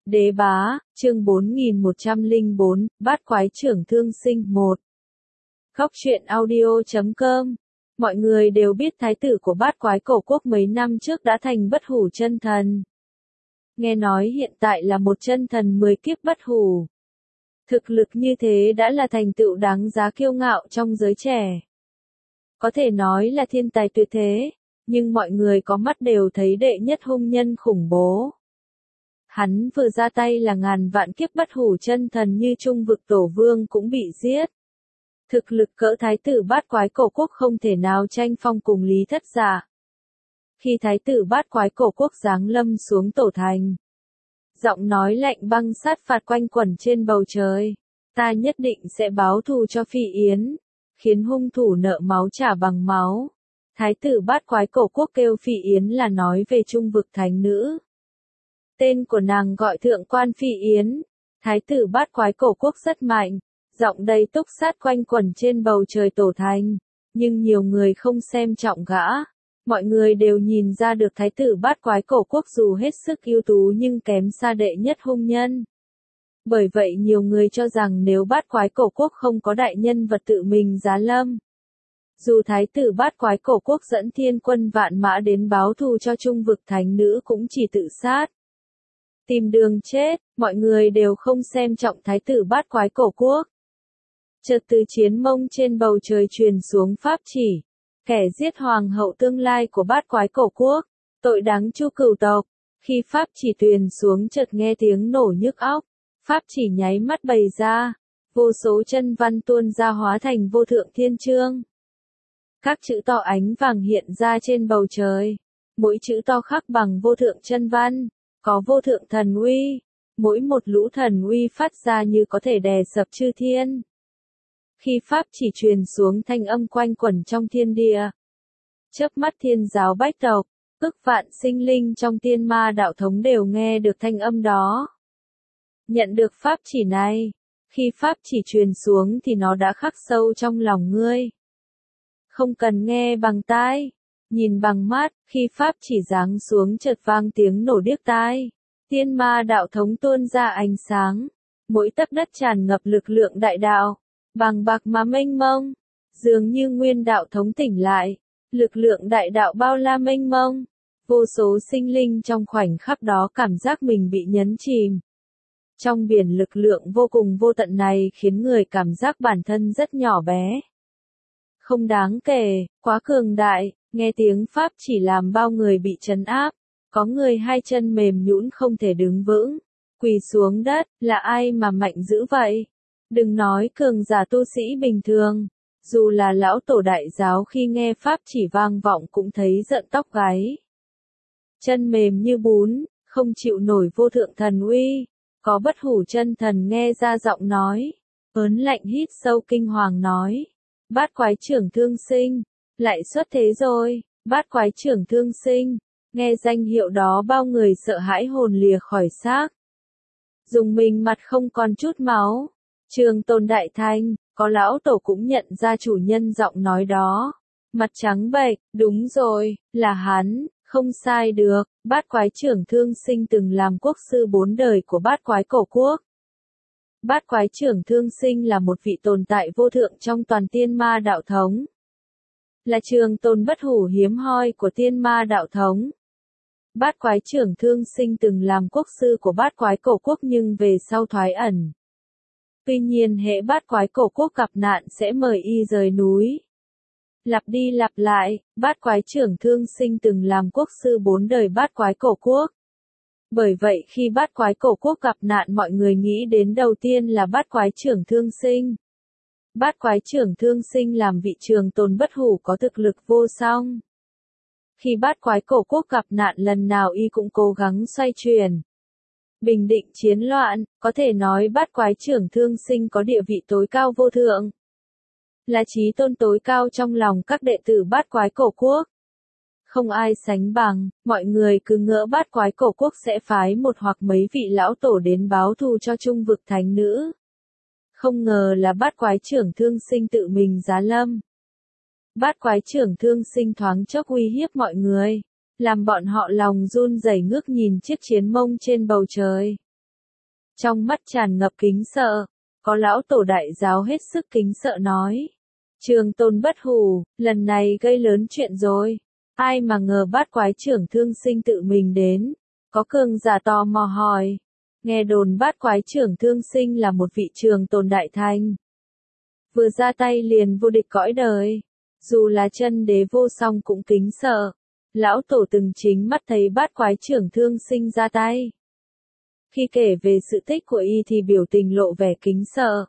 Đế bá, chương 4104, bát quái trưởng thương sinh 1. Khóc chuyện audio.com. Mọi người đều biết thái tử của bát quái cổ quốc mấy năm trước đã thành bất hủ chân thần. Nghe nói hiện tại là một chân thần 10 kiếp bất hủ. Thực lực như thế đã là thành tựu đáng giá kiêu ngạo trong giới trẻ. Có thể nói là thiên tài tuyệt thế, nhưng mọi người có mắt đều thấy đệ nhất hung nhân khủng bố. Hắn vừa ra tay là ngàn vạn kiếp bất hủ chân thần như trung vực tổ vương cũng bị giết. Thực lực cỡ thái tử bát quái cổ quốc không thể nào tranh phong cùng Lý Thất Dạ. Khi thái tử bát quái cổ quốc giáng lâm xuống tổ thành, giọng nói lạnh băng sát phạt quanh quẩn trên bầu trời. Ta nhất định sẽ báo thù cho Phi Yến, khiến hung thủ nợ máu trả bằng máu. Thái tử bát quái cổ quốc kêu Phi Yến là nói về trung vực thánh nữ. Tên của nàng gọi Thượng quan Phi Yến. Thái tử bát quái cổ quốc rất mạnh, giọng đầy túc sát quanh quẩn trên bầu trời tổ thành, nhưng nhiều người không xem trọng gã. Mọi người đều nhìn ra được thái tử bát quái cổ quốc dù hết sức ưu tú nhưng kém xa đệ nhất hung nhân. Bởi vậy nhiều người cho rằng nếu bát quái cổ quốc không có đại nhân vật tự mình giáng lâm, dù thái tử bát quái cổ quốc dẫn thiên quân vạn mã đến báo thù cho trung vực thánh nữ cũng chỉ tự sát. Tìm đường chết, mọi người đều không xem trọng thái tử bát quái cổ quốc. Chợt từ chiến mông trên bầu trời truyền xuống pháp chỉ. Kẻ giết hoàng hậu tương lai của bát quái cổ quốc, tội đáng chu cửu tộc. Khi pháp chỉ truyền xuống chợt nghe tiếng nổ nhức óc, pháp chỉ nháy mắt bày ra, vô số chân văn tuôn ra hóa thành vô thượng thiên chương. Các chữ to ánh vàng hiện ra trên bầu trời, mỗi chữ to khắc bằng vô thượng chân văn, có vô thượng thần uy, mỗi một lũ thần uy phát ra như có thể đè sập chư thiên. Khi pháp chỉ truyền xuống thanh âm quanh quẩn trong thiên địa, chớp mắt thiên giáo bách tộc, ức vạn sinh linh trong tiên ma đạo thống đều nghe được thanh âm đó. Nhận được pháp chỉ này, khi pháp chỉ truyền xuống thì nó đã khắc sâu trong lòng ngươi. Không cần nghe bằng tai, nhìn bằng mắt, khi pháp chỉ giáng xuống chợt vang tiếng nổ điếc tai. Tiên ma đạo thống tuôn ra ánh sáng, mỗi tấc đất tràn ngập lực lượng đại đạo, bằng bạc mà mênh mông, dường như nguyên đạo thống tỉnh lại, lực lượng đại đạo bao la mênh mông, vô số sinh linh trong khoảnh khắc đó cảm giác mình bị nhấn chìm. Trong biển lực lượng vô cùng vô tận này khiến người cảm giác bản thân rất nhỏ bé. Không đáng kể, quá cường đại, nghe tiếng pháp chỉ làm bao người bị trấn áp, có người hai chân mềm nhũn không thể đứng vững, quỳ xuống đất, là ai mà mạnh dữ vậy? Đừng nói cường giả tu sĩ bình thường, dù là lão tổ đại giáo khi nghe pháp chỉ vang vọng cũng thấy giận tóc gáy. Chân mềm như bún, không chịu nổi vô thượng thần uy, có bất hủ chân thần nghe ra giọng nói, ớn lạnh hít sâu kinh hoàng nói, bát quái trưởng thương sinh, lại xuất thế rồi, bát quái trưởng thương sinh, nghe danh hiệu đó bao người sợ hãi hồn lìa khỏi xác. Dùng mình mặt không còn chút máu. Trường Tôn Đại Thanh, có lão tổ cũng nhận ra chủ nhân giọng nói đó. Mặt trắng bệch, đúng rồi, là hắn, không sai được, bát quái trưởng thương sinh từng làm quốc sư 4 đời của bát quái cổ quốc. Bát quái trưởng thương sinh là một vị tồn tại vô thượng trong toàn tiên ma đạo thống. Là trường tồn bất hủ hiếm hoi của tiên ma đạo thống. Bát quái trưởng thương sinh từng làm quốc sư của bát quái cổ quốc nhưng về sau thoái ẩn. Tuy nhiên hễ bát quái cổ quốc gặp nạn sẽ mời y rời núi. Lặp đi lặp lại, bát quái trưởng thương sinh từng làm quốc sư 4 đời bát quái cổ quốc. Bởi vậy khi bát quái cổ quốc gặp nạn mọi người nghĩ đến đầu tiên là bát quái trưởng thương sinh. Bát quái trưởng thương sinh làm vị trường tồn bất hủ có thực lực vô song. Khi bát quái cổ quốc gặp nạn lần nào y cũng cố gắng xoay chuyển, bình định chiến loạn, có thể nói bát quái trưởng thương sinh có địa vị tối cao vô thượng. Là chí tôn tối cao trong lòng các đệ tử bát quái cổ quốc. Không ai sánh bằng, mọi người cứ ngỡ bát quái cổ quốc sẽ phái một hoặc mấy vị lão tổ đến báo thù cho trung vực thánh nữ. Không ngờ là bát quái trưởng thương sinh tự mình giáng lâm. Bát quái trưởng thương sinh thoáng chốc uy hiếp mọi người, làm bọn họ lòng run rẩy ngước nhìn chiếc chiến mông trên bầu trời. trong mắt tràn ngập kính sợ. Có lão tổ đại giáo hết sức kính sợ nói. Trường Tôn bất hủ, lần này gây lớn chuyện rồi. Ai mà ngờ bát quái trưởng thương sinh tự mình đến. Có cường giả tò mò hỏi. Nghe đồn bát quái trưởng thương sinh là một vị Trường Tôn đại thanh. Vừa ra tay liền vô địch cõi đời. Dù là chân đế vô song cũng kính sợ. Lão tổ từng chính mắt thấy bát quái trưởng thương sinh ra tay. Khi kể về sự tích của y thì biểu tình lộ vẻ kính sợ.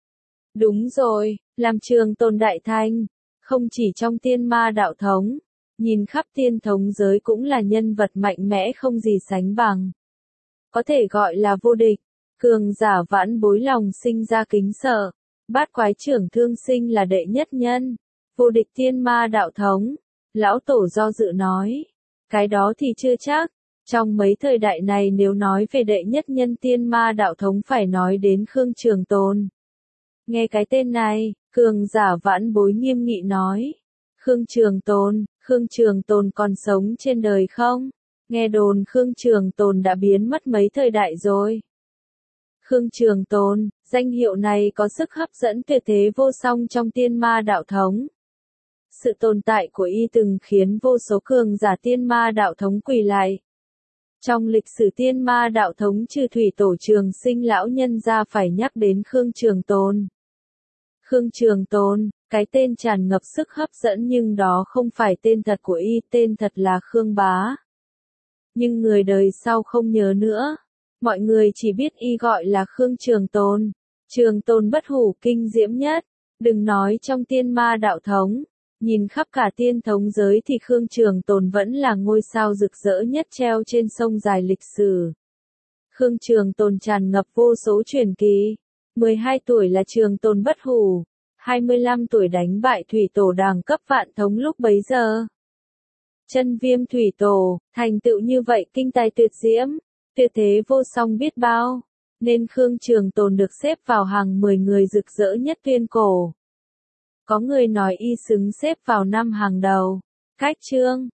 Đúng rồi, làm Trường Tôn đại thanh, không chỉ trong tiên ma đạo thống, nhìn khắp tiên thống giới cũng là nhân vật mạnh mẽ không gì sánh bằng. Có thể gọi là vô địch, cường giả vãn bối lòng sinh ra kính sợ. Bát quái trưởng thương sinh là đệ nhất nhân, vô địch tiên ma đạo thống. Lão tổ do dự nói, cái đó thì chưa chắc. Trong mấy thời đại này nếu nói về đệ nhất nhân tiên ma đạo thống phải nói đến Khương Trường Tồn. Nghe cái tên này, cường giả vãn bối nghiêm nghị nói. Khương Trường Tồn còn sống trên đời không? Nghe đồn Khương Trường Tồn đã biến mất mấy thời đại rồi. Khương Trường Tồn, danh hiệu này có sức hấp dẫn tuyệt thế vô song trong tiên ma đạo thống. Sự tồn tại của y từng khiến vô số cường giả tiên ma đạo thống quỳ lại. Trong lịch sử tiên ma đạo thống trừ thủy tổ Trường Sinh lão nhân ra phải nhắc đến Khương Trường Tồn. Khương Trường Tồn, cái tên tràn ngập sức hấp dẫn nhưng đó không phải tên thật của y, tên thật là Khương Bá. Nhưng người đời sau không nhớ nữa. Mọi người chỉ biết y gọi là Khương Trường Tồn. Trường Tồn bất hủ kinh diễm nhất. Đừng nói trong tiên ma đạo thống. Nhìn khắp cả tiên thống giới thì Khương Trường Tồn vẫn là ngôi sao rực rỡ nhất treo trên sông dài lịch sử. Khương Trường Tồn tràn ngập vô số truyền kỳ. 12 tuổi là Trường Tồn bất hủ. 25 tuổi đánh bại thủy tổ đẳng cấp vạn thống lúc bấy giờ. Chân viêm thủy tổ, thành tựu như vậy kinh tài tuyệt diễm, tuyệt thế vô song biết bao. Nên Khương Trường Tồn được xếp vào hàng 10 người rực rỡ nhất tuyên cổ. Có người nói y xứng xếp vào 5 hàng đầu. Cách chương